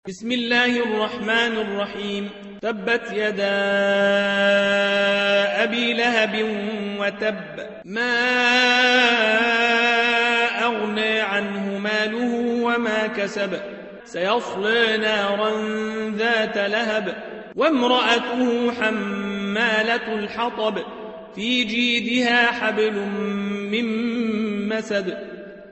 بسم الله الرحمن الرحيم. تبت يدا أبي لهب وتب، ما أغنى عنه ماله وما كسب، سيصلى نارا ذات لهب، وامرأته حمالة الحطب، في جيدها حبل من مسد.